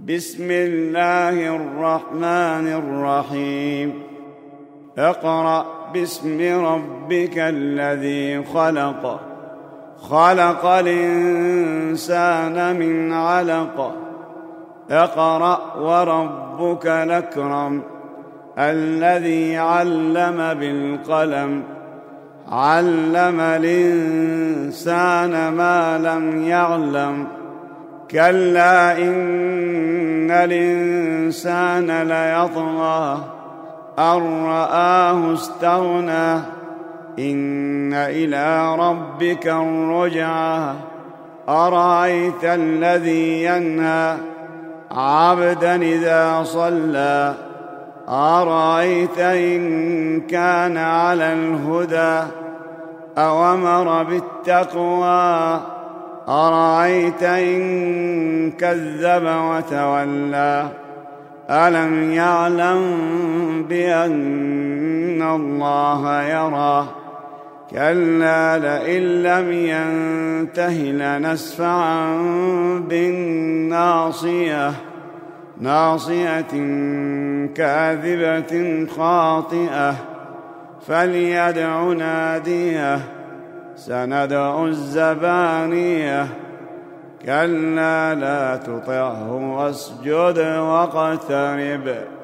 بسم الله الرحمن الرحيم اقرأ باسم ربك الذي خلق خلق الإنسان من علق اقرأ وربك الأكرم الذي علم بالقلم علم الإنسان ما لم يعلم كلا إن الإنسان ليطغى أن رآه استغنى إن إلى ربك الرجعى أرأيت الذي ينهى عبدا إذا صلى أرأيت إن كان على الهدى أو أمر بالتقوى أرأيت إن كذب وتولى ألم يعلم بأن الله يرى كلا لئن لم ينته لنسفعا بالناصية ناصية كاذبة خاطئة فليدع ناديه سندع الزبانية كلا لا تطعه واسجد واقترب